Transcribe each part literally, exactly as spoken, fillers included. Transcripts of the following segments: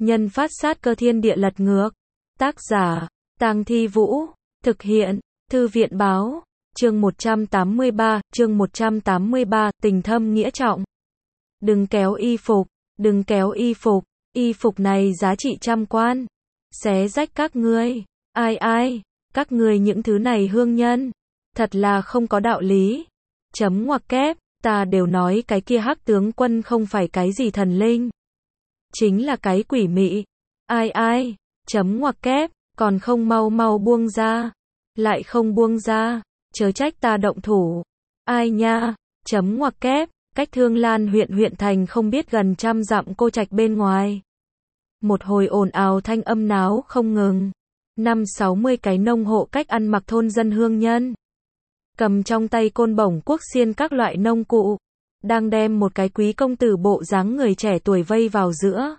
Nhân phát sát cơ thiên địa lật ngược. Tác giả, Tang Thi Vũ. Thực hiện, Thư viện báo. Chương một trăm tám mươi ba, chương một trăm tám mươi ba, tình thâm nghĩa trọng. Đừng kéo y phục, đừng kéo y phục, y phục này giá trị trăm quan. Xé rách các ngươi, ai ai, các ngươi những thứ này hương nhân, thật là không có đạo lý. Chấm ngoặc kép, ta đều nói cái kia Hắc tướng quân không phải cái gì thần linh, chính là cái quỷ mị. Ai ai, chấm ngoặc kép, còn không mau mau buông ra, lại không buông ra, chớ trách ta động thủ. Ai nha, chấm ngoặc kép, cách Thương Lan huyện huyện thành không biết gần trăm dặm cô trạch bên ngoài. Một hồi ồn ào thanh âm náo không ngừng. Năm sáu mươi cái nông hộ cách ăn mặc thôn dân hương nhân, cầm trong tay côn bổng cuốc xiên các loại nông cụ, đang đem một cái quý công tử bộ dáng người trẻ tuổi vây vào giữa.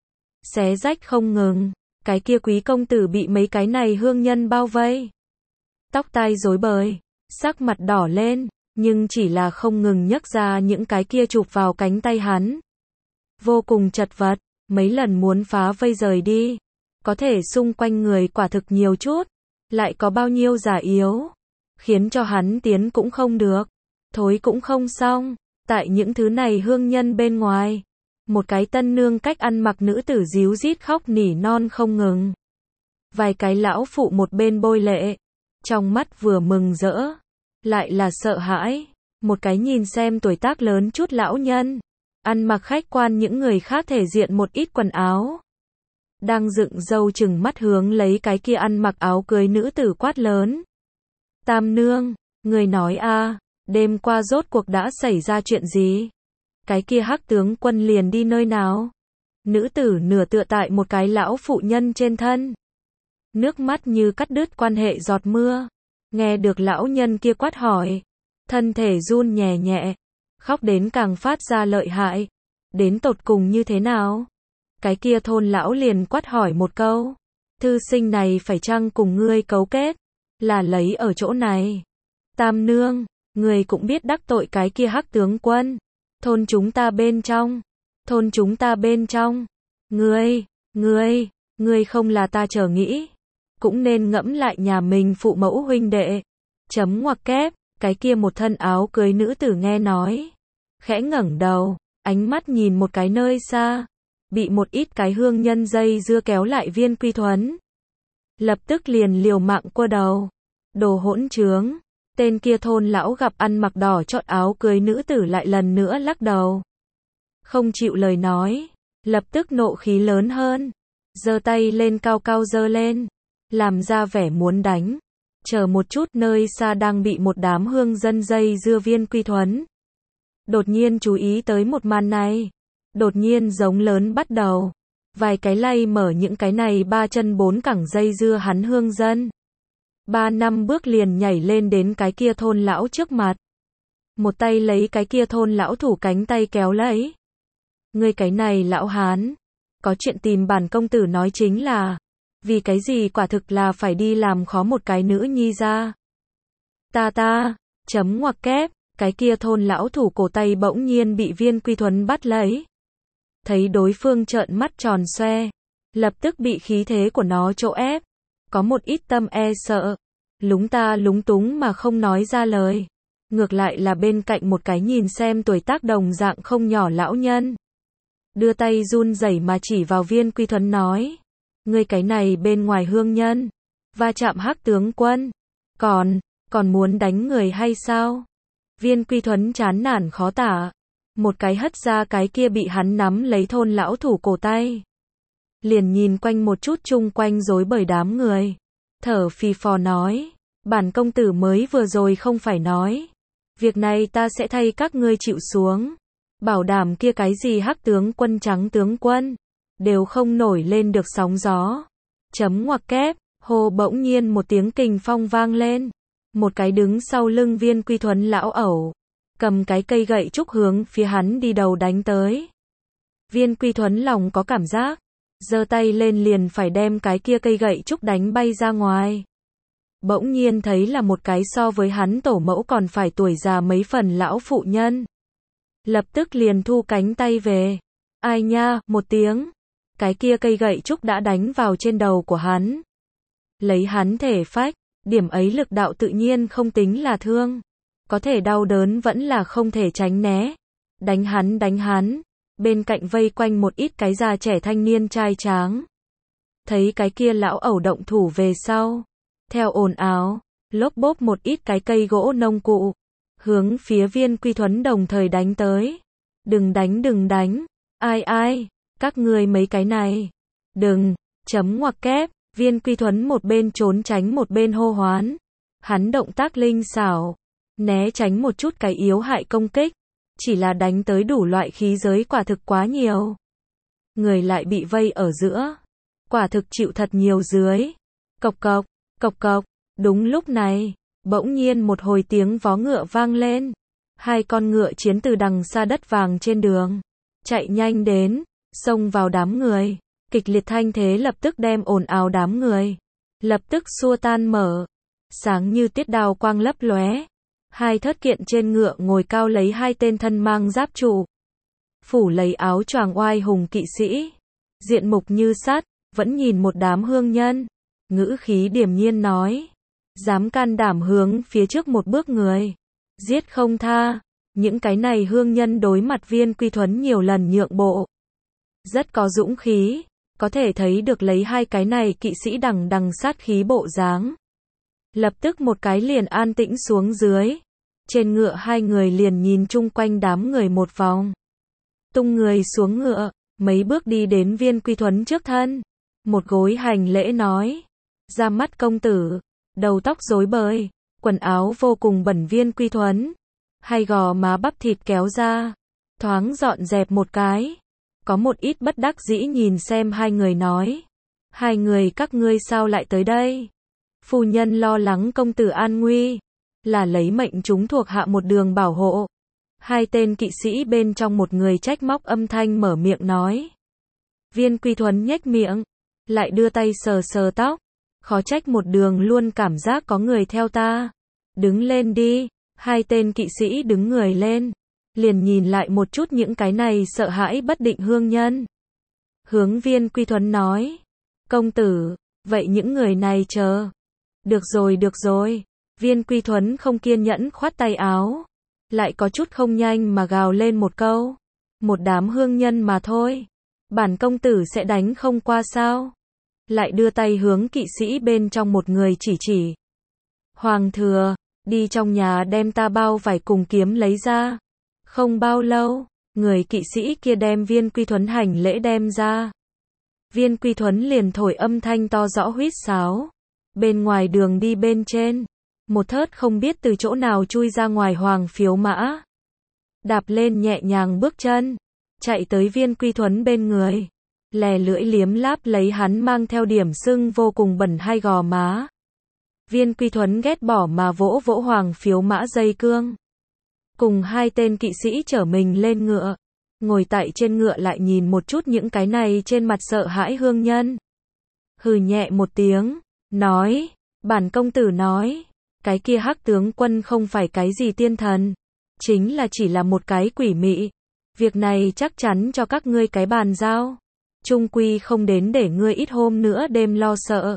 Xé rách không ngừng, cái kia quý công tử bị mấy cái này hương nhân bao vây. Tóc tai rối bời, sắc mặt đỏ lên, nhưng chỉ là không ngừng nhấc ra những cái kia chụp vào cánh tay hắn. Vô cùng chật vật, mấy lần muốn phá vây rời đi. Có thể xung quanh người quả thực nhiều chút, lại có bao nhiêu giả yếu, khiến cho hắn tiến cũng không được, thối cũng không xong. Tại những thứ này hương nhân bên ngoài, một cái tân nương cách ăn mặc nữ tử díu rít khóc nỉ non không ngừng. Vài cái lão phụ một bên bôi lệ, trong mắt vừa mừng rỡ, lại là sợ hãi. Một cái nhìn xem tuổi tác lớn chút lão nhân, ăn mặc khách quan những người khác thể diện một ít quần áo, đang dựng râu chừng mắt hướng lấy cái kia ăn mặc áo cưới nữ tử quát lớn. Tam nương, người nói a, đêm qua rốt cuộc đã xảy ra chuyện gì? Cái kia Hắc tướng quân liền đi nơi nào? Nữ tử nửa tựa tại một cái lão phụ nhân trên thân, nước mắt như cắt đứt quan hệ giọt mưa. Nghe được lão nhân kia quát hỏi, thân thể run nhẹ nhẹ, khóc đến càng phát ra lợi hại. Đến tột cùng như thế nào? Cái kia thôn lão liền quát hỏi một câu, thư sinh này phải chăng cùng ngươi cấu kết, là lấy ở chỗ này? Tam nương, ngươi cũng biết đắc tội cái kia Hắc tướng quân, thôn chúng ta bên trong, thôn chúng ta bên trong, ngươi, ngươi, ngươi không là ta chờ nghĩ, cũng nên ngẫm lại nhà mình phụ mẫu huynh đệ. Chấm ngoặc kép, cái kia một thân áo cưới nữ tử nghe nói, khẽ ngẩng đầu, ánh mắt nhìn một cái nơi xa, bị một ít cái hương nhân dây dưa kéo lại Viên Quy Thuấn. Lập tức liền liều mạng cua đầu. Đồ hỗn trướng. Tên kia thôn lão gặp ăn mặc đỏ chót áo cưới nữ tử lại lần nữa lắc đầu, không chịu lời nói, lập tức nộ khí lớn hơn, giơ tay lên cao cao giơ lên, làm ra vẻ muốn đánh. Chờ một chút, nơi xa đang bị một đám hương dân dây dưa Viên Quy Thuấn đột nhiên chú ý tới một màn này, đột nhiên giống lớn bắt đầu, vài cái lay mở những cái này ba chân bốn cẳng dây dưa hắn hương dân. Ba năm bước liền nhảy lên đến cái kia thôn lão trước mặt, một tay lấy cái kia thôn lão thủ cánh tay kéo lấy. Ngươi cái này lão hán, có chuyện tìm bản công tử nói chính là, vì cái gì quả thực là phải đi làm khó một cái nữ nhi ra. Ta ta, chấm ngoặc kép, cái kia thôn lão thủ cổ tay bỗng nhiên bị Viên Quy Thuấn bắt lấy. Thấy đối phương trợn mắt tròn xoe, lập tức bị khí thế của nó chỗ ép, có một ít tâm e sợ, lúng ta lúng túng mà không nói ra lời. Ngược lại là bên cạnh một cái nhìn xem tuổi tác đồng dạng không nhỏ lão nhân, đưa tay run rẩy mà chỉ vào Viên Quy Thuấn nói, ngươi cái này bên ngoài hương nhân, va chạm Hắc tướng quân, còn, còn muốn đánh người hay sao? Viên Quy Thuấn chán nản khó tả, một cái hất ra cái kia bị hắn nắm lấy thôn lão thủ cổ tay, liền nhìn quanh một chút chung quanh rối bời đám người, thở phì phò nói, bản công tử mới vừa rồi không phải nói, việc này ta sẽ thay các ngươi chịu xuống, bảo đảm kia cái gì Hắc tướng quân trắng tướng quân, đều không nổi lên được sóng gió. Chấm ngoặc kép, hồ bỗng nhiên một tiếng kình phong vang lên, một cái đứng sau lưng Viên Quy Thuấn lão ẩu, cầm cái cây gậy trúc hướng phía hắn đi đầu đánh tới. Viên Quy Thuấn lòng có cảm giác, giơ tay lên liền phải đem cái kia cây gậy trúc đánh bay ra ngoài. Bỗng nhiên thấy là một cái so với hắn tổ mẫu còn phải tuổi già mấy phần lão phụ nhân. Lập tức liền thu cánh tay về. Ai nha, một tiếng, cái kia cây gậy trúc đã đánh vào trên đầu của hắn. Lấy hắn thể phách, điểm ấy lực đạo tự nhiên không tính là thương. Có thể đau đớn vẫn là không thể tránh né. Đánh hắn đánh hắn, bên cạnh vây quanh một ít cái già trẻ thanh niên trai tráng. Thấy cái kia lão ẩu động thủ về sau. Theo ồn ào, lốp bốp một ít cái cây gỗ nông cụ. Hướng phía Viên Quy Thuấn đồng thời đánh tới. Đừng đánh đừng đánh. Ai ai, các ngươi mấy cái này. Đừng, chấm ngoặc kép. Viên Quy Thuấn một bên trốn tránh một bên hô hoán. Hắn động tác linh xảo. Né tránh một chút cái yếu hại công kích. Chỉ là đánh tới đủ loại khí giới quả thực quá nhiều. Người lại bị vây ở giữa. Quả thực chịu thật nhiều dưới. Cộc cộc, cộc cộc. Đúng lúc này, bỗng nhiên một hồi tiếng vó ngựa vang lên. Hai con ngựa chiến từ đằng xa đất vàng trên đường. Chạy nhanh đến, xông vào đám người. Kịch liệt thanh thế lập tức đem ồn ào đám người. Lập tức xua tan mở. Sáng như tiết đao quang lấp lóe. Hai thớt kiện trên ngựa ngồi cao lấy hai tên thân mang giáp trụ. Phủ lấy áo choàng oai hùng kỵ sĩ. Diện mục như sắt, vẫn nhìn một đám hương nhân. Ngữ khí điềm nhiên nói. Dám can đảm hướng phía trước một bước người. Giết không tha. Những cái này hương nhân đối mặt Viên Quy Thuấn nhiều lần nhượng bộ. Rất có dũng khí. Có thể thấy được lấy hai cái này kỵ sĩ đằng đằng sát khí bộ dáng. Lập tức một cái liền an tĩnh xuống dưới. Trên ngựa hai người liền nhìn chung quanh đám người một vòng. Tung người xuống ngựa, mấy bước đi đến Viên Quy Thuấn trước thân. Một gối hành lễ nói. Ra mắt công tử, đầu tóc rối bời, quần áo vô cùng bẩn. Viên Quy Thuấn. Hai gò má bắp thịt kéo ra. Thoáng dọn dẹp một cái. Có một ít bất đắc dĩ nhìn xem hai người nói. Hai người các ngươi sao lại tới đây? Phu nhân lo lắng công tử an nguy. Là lấy mệnh chúng thuộc hạ một đường bảo hộ. Hai tên kỵ sĩ bên trong một người trách móc âm thanh mở miệng nói. Viên Quy Thuấn nhếch miệng. Lại đưa tay sờ sờ tóc. Khó trách một đường luôn cảm giác có người theo ta. Đứng lên đi. Hai tên kỵ sĩ đứng người lên. Liền nhìn lại một chút những cái này sợ hãi bất định hương nhân. Hướng Viên Quy Thuấn nói. Công tử, vậy những người này chờ. Được rồi được rồi. Viên Quy Thuấn không kiên nhẫn khoát tay áo. Lại có chút không nhanh mà gào lên một câu. Một đám hương nhân mà thôi. Bản công tử sẽ đánh không qua sao. Lại đưa tay hướng kỵ sĩ bên trong một người chỉ chỉ. Hoàng thừa, đi trong nhà đem ta bao vải cùng kiếm lấy ra. Không bao lâu, người kỵ sĩ kia đem Viên Quy Thuấn hành lễ đem ra. Viên Quy Thuấn liền thổi âm thanh to rõ huýt sáo. Bên ngoài đường đi bên trên, một thớt không biết từ chỗ nào chui ra ngoài hoàng phiếu mã. Đạp lên nhẹ nhàng bước chân, chạy tới Viên Quy Thuấn bên người. Lè lưỡi liếm láp lấy hắn mang theo điểm sưng vô cùng bẩn hai gò má. Viên Quy Thuấn ghét bỏ mà vỗ vỗ hoàng phiếu mã dây cương. Cùng hai tên kỵ sĩ chở mình lên ngựa. Ngồi tại trên ngựa lại nhìn một chút những cái này trên mặt sợ hãi hương nhân. Hừ nhẹ một tiếng, nói, bản công tử nói, cái kia hắc tướng quân không phải cái gì tiên thần. Chính là chỉ là một cái quỷ mị. Việc này chắc chắn cho các ngươi cái bàn giao. Trung quy không đến để ngươi ít hôm nữa đêm lo sợ.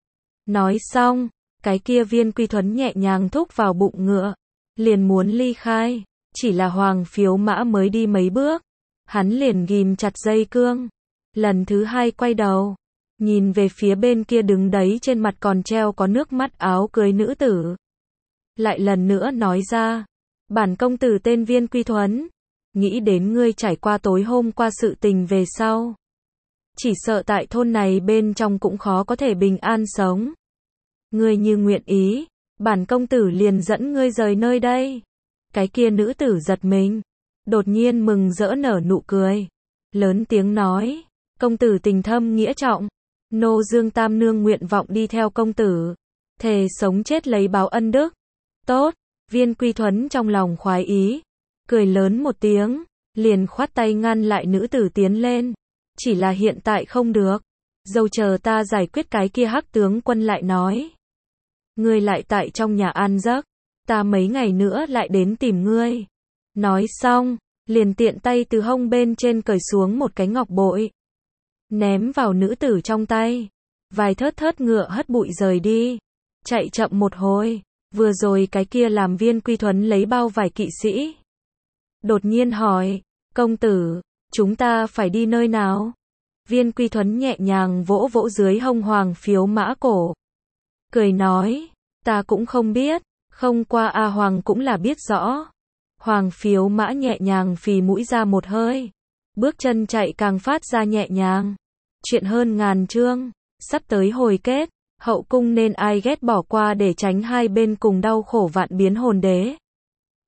Nói xong, cái kia Viên Quy Thuấn nhẹ nhàng thúc vào bụng ngựa. Liền muốn ly khai, chỉ là hoàng phiếu mã mới đi mấy bước. Hắn liền ghim chặt dây cương. Lần thứ hai quay đầu, nhìn về phía bên kia đứng đấy trên mặt còn treo có nước mắt áo cưới nữ tử. Lại lần nữa nói ra, bản công tử tên Viên Quy Thuấn. Nghĩ đến ngươi trải qua tối hôm qua sự tình về sau. Chỉ sợ tại thôn này bên trong cũng khó có thể bình an sống. Ngươi như nguyện ý. Bản công tử liền dẫn ngươi rời nơi đây. Cái kia nữ tử giật mình. Đột nhiên mừng rỡ nở nụ cười. Lớn tiếng nói. Công tử tình thâm nghĩa trọng. Nô Dương Tam Nương nguyện vọng đi theo công tử. Thề sống chết lấy báo ân đức. Tốt. Viên Quy Thuấn trong lòng khoái ý. Cười lớn một tiếng. Liền khoát tay ngăn lại nữ tử tiến lên. Chỉ là hiện tại không được. Dâu chờ ta giải quyết cái kia hắc tướng quân lại nói. Ngươi lại tại trong nhà ăn giấc, ta mấy ngày nữa lại đến tìm ngươi. Nói xong, liền tiện tay từ hông bên trên cởi xuống một cái ngọc bội. ném vào nữ tử trong tay. Vài thớt thớt ngựa hất bụi rời đi. Chạy chậm một hồi, vừa rồi cái kia làm Viên Quy Thuấn lấy bao vải kỵ sĩ. Đột nhiên hỏi, công tử, chúng ta phải đi nơi nào? Viên Quy Thuấn nhẹ nhàng vỗ vỗ dưới hông Hoàng Phiếu Mã cổ. Cười nói, ta cũng không biết, không qua A Hoàng cũng là biết rõ. Hoàng Phiếu Mã nhẹ nhàng phì mũi ra một hơi. Bước chân chạy càng phát ra nhẹ nhàng. Chuyện hơn ngàn chương, sắp tới hồi kết, hậu cung nên ai ghét bỏ qua để tránh hai bên cùng đau khổ vạn biến hồn đế.